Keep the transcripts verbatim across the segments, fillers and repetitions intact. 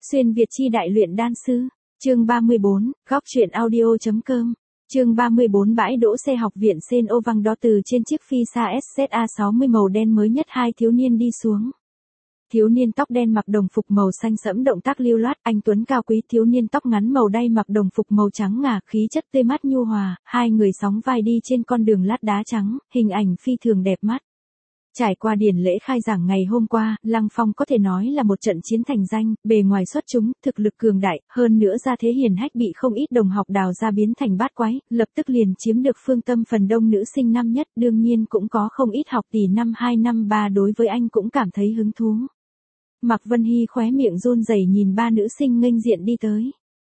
Xuyên Việt chi đại luyện đan sư. Chương ba mươi bốn, góc truyện audio.com. Chương ba mươi bốn bãi đỗ xe học viện Sen Ô Vang đó từ trên chiếc phi xa ét zét a sáu mươi màu đen mới nhất hai thiếu niên đi xuống. Thiếu niên tóc đen mặc đồng phục màu xanh sẫm động tác lưu loát, anh tuấn cao quý, thiếu niên tóc ngắn màu đay mặc đồng phục màu trắng ngà, khí chất tươi mát nhu hòa, hai người sóng vai đi trên con đường lát đá trắng, hình ảnh phi thường đẹp mắt. Trải qua điển lễ khai giảng ngày hôm qua, Lăng Phong có thể nói là một trận chiến thành danh, bề ngoài xuất chúng, thực lực cường đại, hơn nữa gia thế hiền hách bị không ít đồng học đào ra biến thành bát quái, lập tức liền chiếm được phương tâm phần đông nữ sinh năm nhất, đương nhiên cũng có không ít học tỷ năm hai năm ba đối với anh cũng cảm thấy hứng thú. Mạc Vân Hy khóe miệng run rẩy nhìn ba nữ sinh nghênh diện đi tới.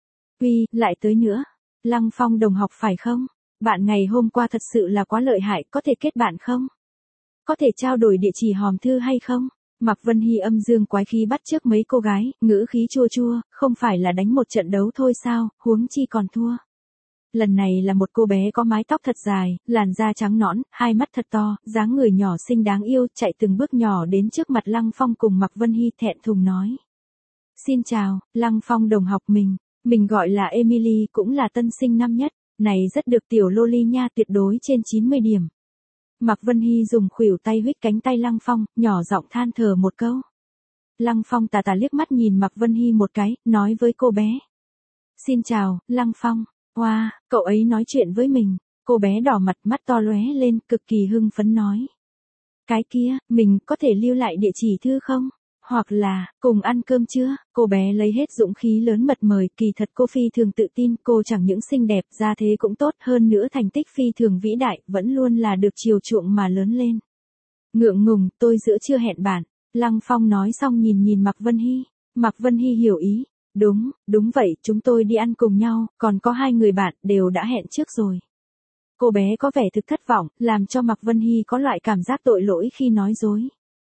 Uy, lại tới nữa. Lăng Phong đồng học phải không? Bạn ngày hôm qua thật sự là quá lợi hại, có thể kết bạn không? Có thể trao đổi địa chỉ hòm thư hay không? Mạc Vân Hy âm dương quái khí bắt chước mấy cô gái, ngữ khí chua chua, không phải là đánh một trận đấu thôi sao, huống chi còn thua. Lần này là một cô bé có mái tóc thật dài, làn da trắng nõn, hai mắt thật to, dáng người nhỏ xinh đáng yêu, chạy từng bước nhỏ đến trước mặt Lăng Phong cùng Mạc Vân Hy thẹn thùng nói. Xin chào, Lăng Phong đồng học mình, mình gọi là Emily cũng là tân sinh năm nhất, này rất được tiểu loli nha, tuyệt đối trên chín mươi điểm. Mạc Vân Hy dùng khuỷu tay huých cánh tay Lăng Phong, nhỏ giọng than thở một câu. Lăng Phong tà tà liếc mắt nhìn Mạc Vân Hy một cái, nói với cô bé. Xin chào, Lăng Phong. Wow, cậu ấy nói chuyện với mình. Cô bé đỏ mặt, mắt to lóe lên, cực kỳ hưng phấn nói. Cái kia, mình có thể lưu lại địa chỉ thư không? Hoặc là, cùng ăn cơm chưa? Cô bé lấy hết dũng khí lớn mật mời, kỳ thật cô phi thường tự tin, cô chẳng những xinh đẹp, gia thế cũng tốt, hơn nữa thành tích phi thường vĩ đại, vẫn luôn là được chiều chuộng mà lớn lên. Ngượng ngùng, tôi giữa chưa hẹn bạn. Lăng Phong nói xong nhìn nhìn Mạc Vân Hy. Mạc Vân Hy hiểu ý. Đúng, đúng vậy, chúng tôi đi ăn cùng nhau, còn có hai người bạn, đều đã hẹn trước rồi. Cô bé có vẻ thực thất vọng, làm cho Mạc Vân Hy có loại cảm giác tội lỗi khi nói dối.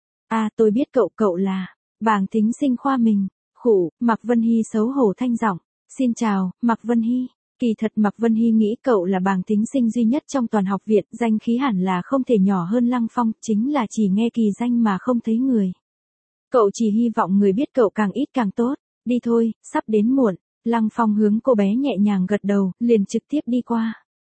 À, tôi biết cậu, cậu là bảng tính sinh khoa mình. Khủ, Mạc Vân Hy xấu hổ thanh giọng. Xin chào, Mạc Vân Hy. Kỳ thật Mạc Vân Hy nghĩ cậu là bảng tính sinh duy nhất trong toàn học viện, danh khí hẳn là không thể nhỏ hơn Lăng Phong, chính là chỉ nghe kỳ danh mà không thấy người. Cậu chỉ hy vọng người biết cậu càng ít càng tốt. Đi thôi, sắp đến muộn. Lăng Phong hướng cô bé nhẹ nhàng gật đầu, liền trực tiếp đi qua.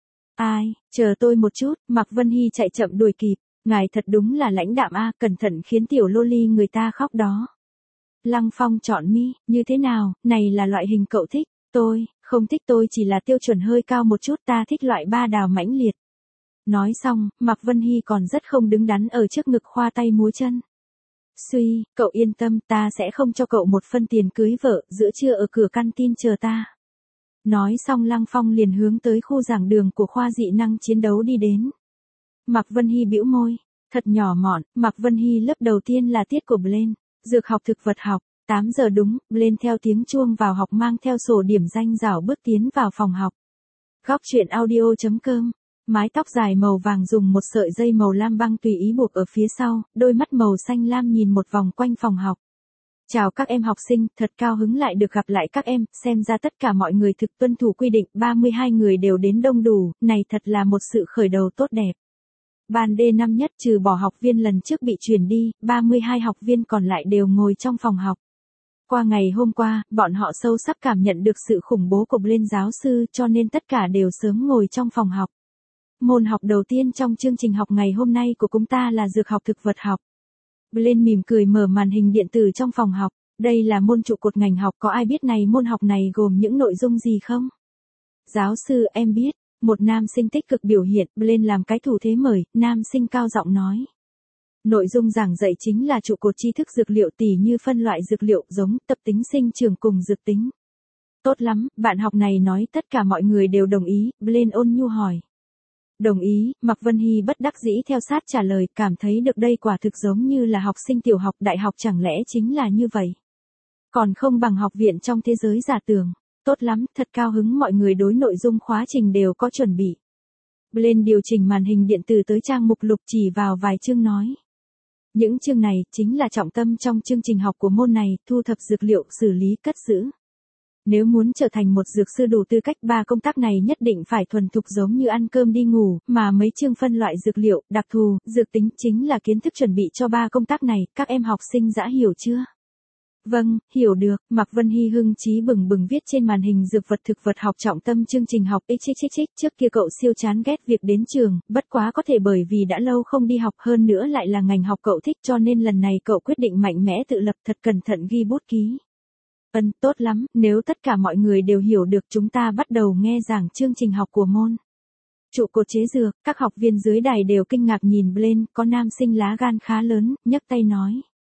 Ai, chờ tôi một chút, Mạc Vân Hy chạy chậm đuổi kịp. Ngài thật đúng là lãnh đạm a, cẩn thận khiến tiểu loli người ta khóc đó. Lăng Phong chọn mi, như thế nào, này là loại hình cậu thích, tôi, không thích, tôi chỉ là tiêu chuẩn hơi cao một chút, ta thích loại ba đào mãnh liệt. Nói xong, Mạc Vân Hy còn rất không đứng đắn ở trước ngực khoa tay múa chân. Suy, cậu yên tâm, ta sẽ không cho cậu một phân tiền cưới vợ, giữa trưa ở cửa căn tin chờ ta. Nói xong Lăng Phong liền hướng tới khu giảng đường của khoa dị năng chiến đấu đi đến. Mạc Vân Hy bĩu môi, thật nhỏ mọn, Mạc Vân Hy lớp đầu tiên là tiết của Blaine, dược học thực vật học, tám giờ đúng, Blaine theo tiếng chuông vào học mang theo sổ điểm danh rảo bước tiến vào phòng học. Góc truyện audio.com. Mái tóc dài màu vàng dùng một sợi dây màu lam băng tùy ý buộc ở phía sau, đôi mắt màu xanh lam nhìn một vòng quanh phòng học. Chào các em học sinh, thật cao hứng lại được gặp lại các em, xem ra tất cả mọi người thực tuân thủ quy định, ba mươi hai người đều đến đông đủ, này thật là một sự khởi đầu tốt đẹp. Ban D năm nhất trừ bỏ học viên lần trước bị chuyển đi, ba mươi hai học viên còn lại đều ngồi trong phòng học. Qua ngày hôm qua, bọn họ sâu sắc cảm nhận được sự khủng bố của Blaine giáo sư cho nên tất cả đều sớm ngồi trong phòng học. Môn học đầu tiên trong chương trình học ngày hôm nay của chúng ta là dược học thực vật học. Blaine mỉm cười mở màn hình điện tử trong phòng học. Đây là môn trụ cột ngành học, có ai biết này môn học này gồm những nội dung gì không? Giáo sư, em biết. Một nam sinh tích cực biểu hiện, Blaine làm cái thủ thế mời, nam sinh cao giọng nói. Nội dung giảng dạy chính là trụ cột tri thức dược liệu tỉ như phân loại dược liệu, giống, tập tính sinh trưởng cùng dược tính. Tốt lắm, bạn học này nói tất cả mọi người đều đồng ý, Blaine ôn nhu hỏi. Đồng ý, Mạc Vân Hy bất đắc dĩ theo sát trả lời, cảm thấy được đây quả thực giống như là học sinh tiểu học, đại học chẳng lẽ chính là như vậy. Còn không bằng học viện trong thế giới giả tưởng. Tốt lắm, thật cao hứng mọi người đối nội dung khóa trình đều có chuẩn bị. Blaine điều chỉnh màn hình điện tử tới trang mục lục chỉ vào vài chương nói. Những chương này chính là trọng tâm trong chương trình học của môn này, thu thập dược liệu, xử lý, cất giữ. Nếu muốn trở thành một dược sư đủ tư cách, ba công tác này nhất định phải thuần thục giống như ăn cơm đi ngủ, mà mấy chương phân loại dược liệu, đặc thù, dược tính chính là kiến thức chuẩn bị cho ba công tác này, các em học sinh đã hiểu chưa? Vâng, hiểu được, Mạc Vân Hy hưng chí bừng bừng viết trên màn hình dược vật thực vật học trọng tâm chương trình học ích chích chích chích. Trước kia cậu siêu chán ghét việc đến trường, bất quá có thể bởi vì đã lâu không đi học hơn nữa lại là ngành học cậu thích cho nên lần này cậu quyết định mạnh mẽ tự lập thật cẩn thận ghi bút ký. Ân, tốt lắm, nếu tất cả mọi người đều hiểu được chúng ta bắt đầu nghe giảng chương trình học của môn trụ cột chế dược. Các học viên dưới đài đều kinh ngạc nhìn lên, có nam sinh lá gan khá lớn, nhấc tay nói.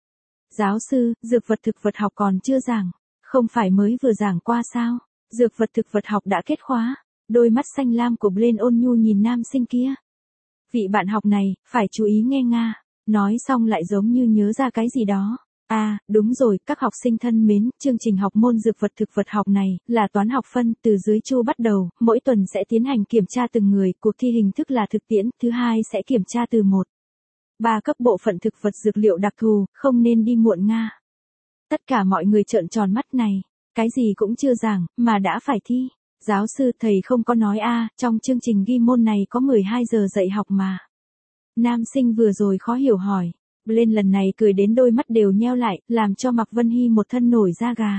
Giáo sư, dược vật thực vật học còn chưa giảng, không phải mới vừa giảng qua sao? Dược vật thực vật học đã kết khóa. Đôi mắt xanh lam của Blaine ôn nhu nhìn nam sinh kia. Vị bạn học này, phải chú ý nghe nga. Nói xong lại giống như nhớ ra cái gì đó. À, đúng rồi, các học sinh thân mến, chương trình học môn dược vật thực vật học này, là toán học phân, từ dưới chu bắt đầu, mỗi tuần sẽ tiến hành kiểm tra từng người, cuộc thi hình thức là thực tiễn, thứ hai sẽ kiểm tra từ một. Ba cấp bộ phận thực vật dược liệu đặc thù, không nên đi muộn nga. Tất cả mọi người trợn tròn mắt này, cái gì cũng chưa giảng, mà đã phải thi. Giáo sư thầy không có nói a, trong chương trình ghi môn này có mười hai giờ dạy học mà. Nam sinh vừa rồi khó hiểu hỏi. Lên lần này cười đến đôi mắt đều nheo lại, làm cho Mạc Vân Hy một thân nổi da gà.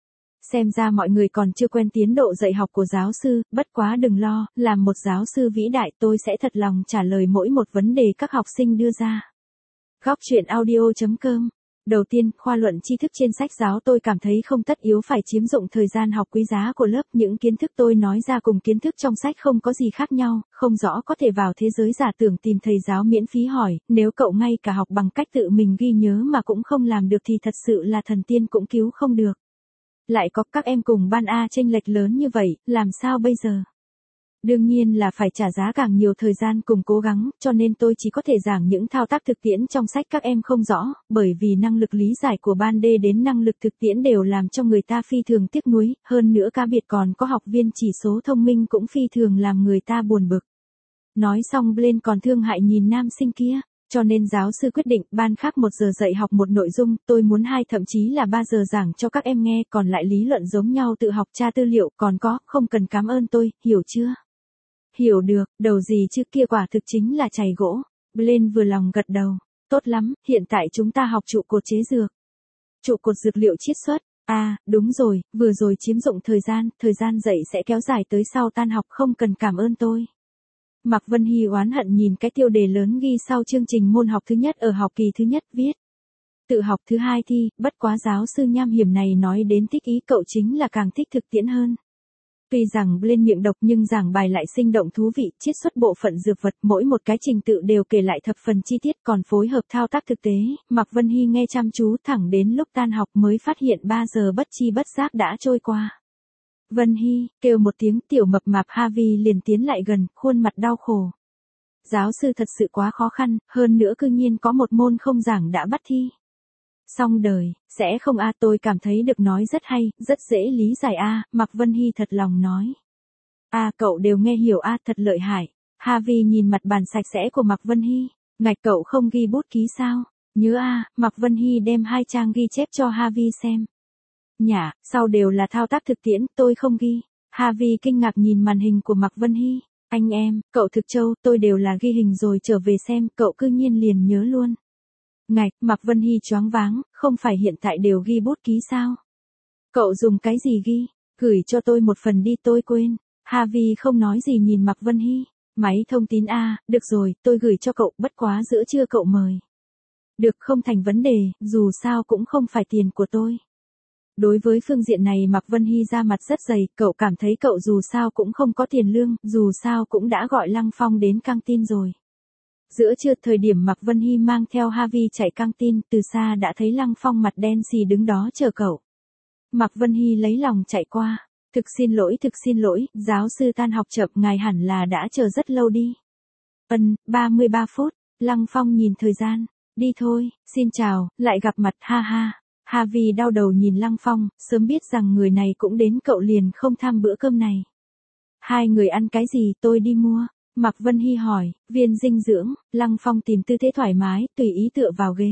Xem ra mọi người còn chưa quen tiến độ dạy học của giáo sư, bất quá đừng lo, làm một giáo sư vĩ đại tôi sẽ thật lòng trả lời mỗi một vấn đề các học sinh đưa ra. Góc truyện audio chấm com. Đầu tiên, khoa luận tri thức trên sách giáo tôi cảm thấy không tất yếu phải chiếm dụng thời gian học quý giá của lớp. Những kiến thức tôi nói ra cùng kiến thức trong sách không có gì khác nhau, không rõ có thể vào thế giới giả tưởng tìm thầy giáo miễn phí hỏi, nếu cậu ngay cả học bằng cách tự mình ghi nhớ mà cũng không làm được thì thật sự là thần tiên cũng cứu không được. Lại có các em cùng ban A chênh lệch lớn như vậy, làm sao bây giờ? Đương nhiên là phải trả giá càng nhiều thời gian cùng cố gắng, cho nên tôi chỉ có thể giảng những thao tác thực tiễn trong sách các em không rõ, bởi vì năng lực lý giải của ban D đến năng lực thực tiễn đều làm cho người ta phi thường tiếc nuối, hơn nữa cá biệt còn có học viên chỉ số thông minh cũng phi thường làm người ta buồn bực. Nói xong Blaine còn thương hại nhìn nam sinh kia. Cho nên giáo sư quyết định ban khác một giờ dạy học một nội dung, tôi muốn hai thậm chí là ba giờ giảng cho các em nghe, còn lại lý luận giống nhau tự học tra tư liệu, còn có, không cần cảm ơn tôi, hiểu chưa? Hiểu được, đầu gì chứ kia quả thực chính là chày gỗ. Blaine vừa lòng gật đầu. Tốt lắm, hiện tại chúng ta học trụ cột chế dược. Trụ cột dược liệu chiết xuất. À, đúng rồi, vừa rồi chiếm dụng thời gian, thời gian dạy sẽ kéo dài tới sau tan học, không cần cảm ơn tôi. Mạc Vân Hy oán hận nhìn cái tiêu đề lớn ghi sau chương trình môn học thứ nhất ở học kỳ thứ nhất viết. Tự học thứ hai thi, bất quá giáo sư nham hiểm này nói đến thích ý cậu chính là càng thích thực tiễn hơn. Tuy rằng lên miệng độc nhưng giảng bài lại sinh động thú vị, chiết xuất bộ phận dược vật, mỗi một cái trình tự đều kể lại thập phần chi tiết còn phối hợp thao tác thực tế. Mạc Vân Hy nghe chăm chú thẳng đến lúc tan học mới phát hiện ba giờ bất chi bất giác đã trôi qua. Vân Hy, kêu một tiếng tiểu mập mạp Harvey liền tiến lại gần, khuôn mặt đau khổ. Giáo sư thật sự quá khó khăn, hơn nữa cư nhiên có một môn không giảng đã bắt thi. Xong đời, sẽ không a tôi cảm thấy được nói rất hay, rất dễ lý giải a Mạc Vân Hy thật lòng nói. A cậu đều nghe hiểu a thật lợi hại. Harvey nhìn mặt bàn sạch sẽ của Mạc Vân Hy, ngạch cậu không ghi bút ký sao? Nhớ a Mạc Vân Hy đem hai trang ghi chép cho Harvey xem. Nhả, sau đều là thao tác thực tiễn, tôi không ghi. Harvey kinh ngạc nhìn màn hình của Mạc Vân Hy. Anh em, cậu thực châu, tôi đều là ghi hình rồi trở về xem, cậu cư nhiên liền nhớ luôn. Ngạch, Mạc Vân Hy choáng váng, không phải hiện tại đều ghi bút ký sao? Cậu dùng cái gì ghi? Gửi cho tôi một phần đi tôi quên. Harvey không nói gì nhìn Mạc Vân Hy. Máy thông tin a, được rồi, tôi gửi cho cậu, bất quá giữa trưa cậu mời. Được không thành vấn đề, dù sao cũng không phải tiền của tôi. Đối với phương diện này Mạc Vân Hy ra mặt rất dày, cậu cảm thấy cậu dù sao cũng không có tiền lương, dù sao cũng đã gọi Lăng Phong đến căng tin rồi. Giữa trưa thời điểm Mạc Vân Hy mang theo Harvey chạy căng tin, từ xa đã thấy Lăng Phong mặt đen xì đứng đó chờ cậu. Mạc Vân Hy lấy lòng chạy qua, thực xin lỗi thực xin lỗi, giáo sư tan học chậm ngài hẳn là đã chờ rất lâu đi. Ân, ba mươi ba phút, Lăng Phong nhìn thời gian, đi thôi, xin chào, lại gặp mặt ha ha. Harvey đau đầu nhìn Lăng Phong, sớm biết rằng người này cũng đến cậu liền không tham bữa cơm này. Hai người ăn cái gì tôi đi mua? Mạc Vân Hy hỏi, viên dinh dưỡng, Lăng Phong tìm tư thế thoải mái, tùy ý tựa vào ghế.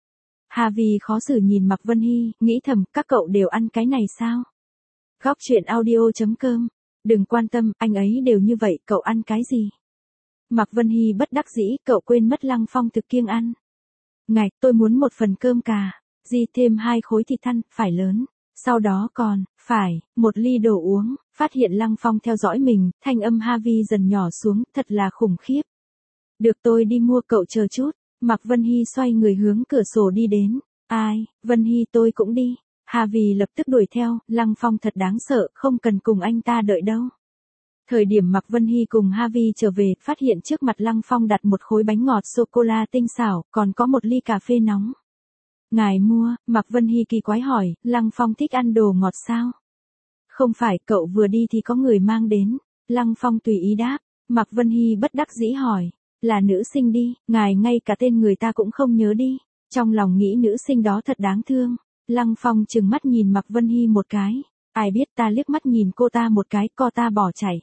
Harvey khó xử nhìn Mạc Vân Hy, nghĩ thầm, các cậu đều ăn cái này sao? Góc truyện audio chấm com, đừng quan tâm, anh ấy đều như vậy, cậu ăn cái gì? Mạc Vân Hy bất đắc dĩ, cậu quên mất Lăng Phong thực kiêng ăn. Ngạch, tôi muốn một phần cơm cà. Di thêm hai khối thịt thăn, phải lớn. Sau đó còn, phải, một ly đồ uống, phát hiện Lăng Phong theo dõi mình, thanh âm Harvey dần nhỏ xuống, thật là khủng khiếp. Được tôi đi mua, cậu chờ chút. Mạc Vân Hy xoay người hướng cửa sổ đi đến. Ai, Vân Hy tôi cũng đi. Harvey lập tức đuổi theo, Lăng Phong thật đáng sợ, không cần cùng anh ta đợi đâu. Thời điểm Mạc Vân Hy cùng Harvey trở về, phát hiện trước mặt Lăng Phong đặt một khối bánh ngọt sô-cô-la tinh xảo, còn có một ly cà phê nóng. Ngài mua, Mạc Vân Hy kỳ quái hỏi, Lăng Phong thích ăn đồ ngọt sao? Không phải, cậu vừa đi thì có người mang đến. Lăng Phong tùy ý đáp. Mạc Vân Hy bất đắc dĩ hỏi, là nữ sinh đi, ngài ngay cả tên người ta cũng không nhớ đi. Trong lòng nghĩ nữ sinh đó thật đáng thương. Lăng Phong trừng mắt nhìn Mạc Vân Hy một cái. Ai biết, ta liếc mắt nhìn cô ta một cái, co ta bỏ chạy.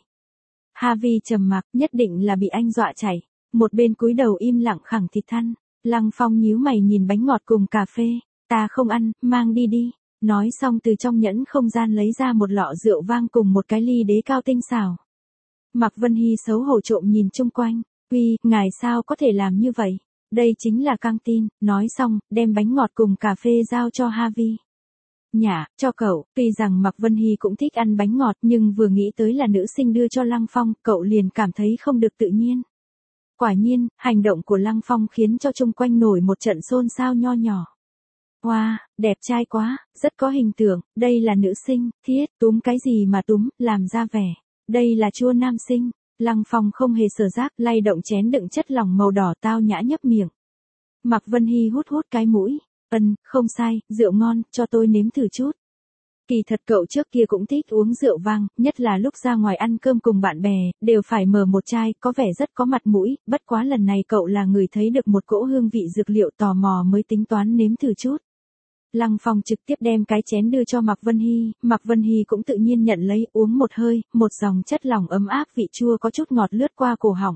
Harvey trầm mặc, nhất định là bị anh dọa chạy. Một bên cúi đầu im lặng khẳng thịt thăn. Lăng Phong nhíu mày nhìn bánh ngọt cùng cà phê. Ta không ăn, mang đi đi. Nói xong từ trong nhẫn không gian lấy ra một lọ rượu vang cùng một cái ly đế cao tinh xảo. Mạc Vân Hy xấu hổ trộm nhìn chung quanh. Uy, ngài sao có thể làm như vậy? Đây chính là căng tin. Nói xong, đem bánh ngọt cùng cà phê giao cho Harvey. Nhả, cho cậu. Tuy rằng Mạc Vân Hy cũng thích ăn bánh ngọt, nhưng vừa nghĩ tới là nữ sinh đưa cho Lăng Phong, cậu liền cảm thấy không được tự nhiên. Quả nhiên, hành động của Lăng Phong khiến cho chung quanh nổi một trận xôn xao nho nhỏ. Wow, đẹp trai quá, rất có hình tượng, đây là nữ sinh, thiết, túm cái gì mà túm, làm ra vẻ. Đây là chua nam sinh. Lăng Phong không hề sở giác, lay động chén đựng chất lỏng màu đỏ tao nhã nhấp miệng. Mạc Vân Hy hút hút cái mũi. Ân, không sai, rượu ngon, cho tôi nếm thử chút. Kỳ thật cậu trước kia cũng thích uống rượu vang, nhất là lúc ra ngoài ăn cơm cùng bạn bè, đều phải mở một chai, có vẻ rất có mặt mũi, bất quá lần này cậu là người thấy được một cỗ hương vị dược liệu tò mò mới tính toán nếm thử chút. Lăng Phong trực tiếp đem cái chén đưa cho Mạc Vân Hy, Mạc Vân Hy cũng tự nhiên nhận lấy, uống một hơi, một dòng chất lỏng ấm áp vị chua có chút ngọt lướt qua cổ họng.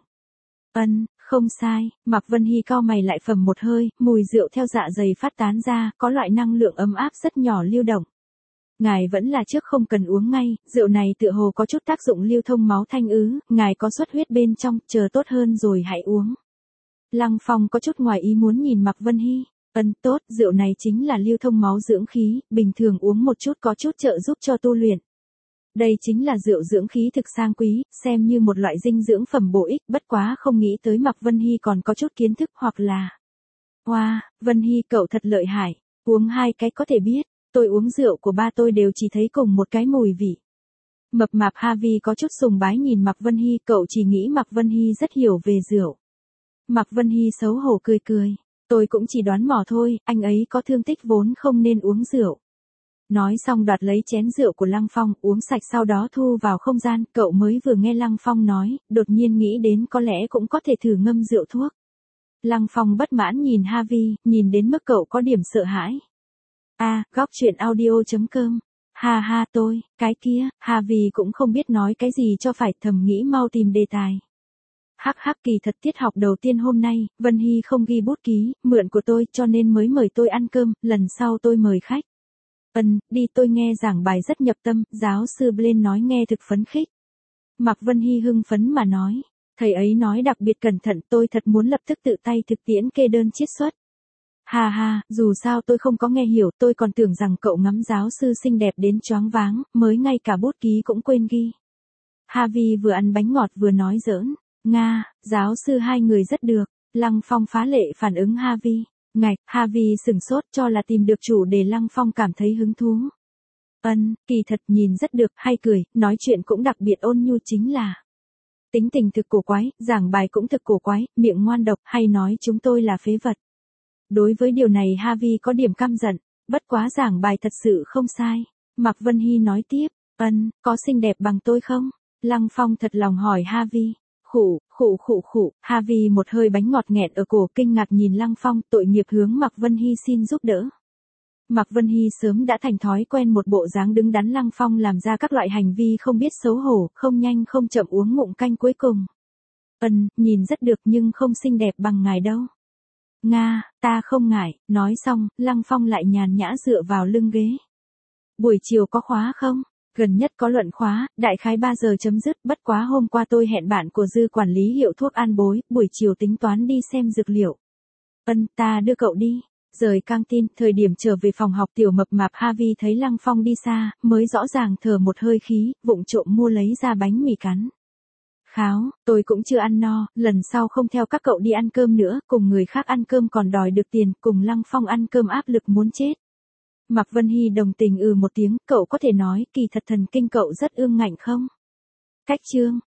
Ân, không sai, Mạc Vân Hy cau mày lại phầm một hơi, mùi rượu theo dạ dày phát tán ra, có loại năng lượng ấm áp rất nhỏ lưu động. Ngài vẫn là trước không cần uống ngay, rượu này tựa hồ có chút tác dụng lưu thông máu thanh ứ, ngài có xuất huyết bên trong, chờ tốt hơn rồi hãy uống. Lăng Phong có chút ngoài ý muốn nhìn Mạc Vân Hy. Ân, tốt, rượu này chính là lưu thông máu dưỡng khí, bình thường uống một chút có chút trợ giúp cho tu luyện. Đây chính là rượu dưỡng khí thực sang quý, xem như một loại dinh dưỡng phẩm bổ ích, bất quá không nghĩ tới Mạc Vân Hy còn có chút kiến thức hoặc là... Wow, Vân Hy cậu thật lợi hại, uống hai cái có thể biết, tôi uống rượu của ba tôi đều chỉ thấy cùng một cái mùi vị. Mập mạp Harvey có chút sùng bái nhìn Mạc Vân Hy, cậu chỉ nghĩ Mạc Vân Hy rất hiểu về rượu. Mạc Vân Hy xấu hổ cười cười, tôi cũng chỉ đoán mò thôi, anh ấy có thương tích vốn không nên uống rượu. Nói xong đoạt lấy chén rượu của Lăng Phong, uống sạch sau đó thu vào không gian, cậu mới vừa nghe Lăng Phong nói, đột nhiên nghĩ đến có lẽ cũng có thể thử ngâm rượu thuốc. Lăng Phong bất mãn nhìn Harvey, nhìn đến mức cậu có điểm sợ hãi. A, góc truyện audio chấm com. Ha ha tôi, cái kia, Harvey cũng không biết nói cái gì cho phải, thầm nghĩ mau tìm đề tài. Hắc hắc, kỳ thật tiết học đầu tiên hôm nay, Vân Hy không ghi bút ký, mượn của tôi cho nên mới mời tôi ăn cơm, lần sau tôi mời khách. Ân, đi, tôi nghe giảng bài rất nhập tâm, giáo sư Blaine nói nghe thực phấn khích. Mạc Vân Hy hưng phấn mà nói, thầy ấy nói đặc biệt cẩn thận, tôi thật muốn lập tức tự tay thực tiễn kê đơn chiết xuất. Hà hà, dù sao tôi không có nghe hiểu, tôi còn tưởng rằng cậu ngắm giáo sư xinh đẹp đến choáng váng, mới ngay cả bút ký cũng quên ghi. Harvey vừa ăn bánh ngọt vừa nói giỡn, Nga, giáo sư hai người rất được. Lăng Phong phá lệ phản ứng Harvey. Ngạch, Harvey sửng sốt cho là tìm được chủ đề, Lăng Phong cảm thấy hứng thú. Ân, kỳ thật nhìn rất được, hay cười, nói chuyện cũng đặc biệt ôn nhu, chính là tính tình thực cổ quái, giảng bài cũng thực cổ quái, miệng ngoan độc, hay nói chúng tôi là phế vật. Đối với điều này Harvey có điểm căm giận, bất quá giảng bài thật sự không sai. Mạc Vân Hy nói tiếp, Ân, có xinh đẹp bằng tôi không? Lăng Phong thật lòng hỏi Harvey. Khụ, khụ khụ khụ, Harvey một hơi bánh ngọt nghẹn ở cổ, kinh ngạc nhìn Lăng Phong, tội nghiệp hướng Mạc Vân Hy xin giúp đỡ. Mạc Vân Hy sớm đã thành thói quen một bộ dáng đứng đắn Lăng Phong làm ra các loại hành vi không biết xấu hổ, không nhanh không chậm uống ngụm canh cuối cùng. Ân, nhìn rất được nhưng không xinh đẹp bằng ngài đâu. Nga, ta không ngại, nói xong, Lăng Phong lại nhàn nhã dựa vào lưng ghế. Buổi chiều có khóa không? Gần nhất có luận khóa, đại khái ba giờ chấm dứt, bất quá hôm qua tôi hẹn bạn của Dư quản lý hiệu thuốc an bối, buổi chiều tính toán đi xem dược liệu. Ân, ta đưa cậu đi. Rời căng tin, thời điểm trở về phòng học tiểu mập mạp Harvey thấy Lăng Phong đi xa, mới rõ ràng thở một hơi khí, vụng trộm mua lấy ra bánh mì cắn. Kháo, tôi cũng chưa ăn no, lần sau không theo các cậu đi ăn cơm nữa, cùng người khác ăn cơm còn đòi được tiền, cùng Lăng Phong ăn cơm áp lực muốn chết. Mạc Vân Hy đồng tình ừ một tiếng, cậu có thể nói, kỳ thật thần kinh cậu rất ương ngạnh không? Cách chương,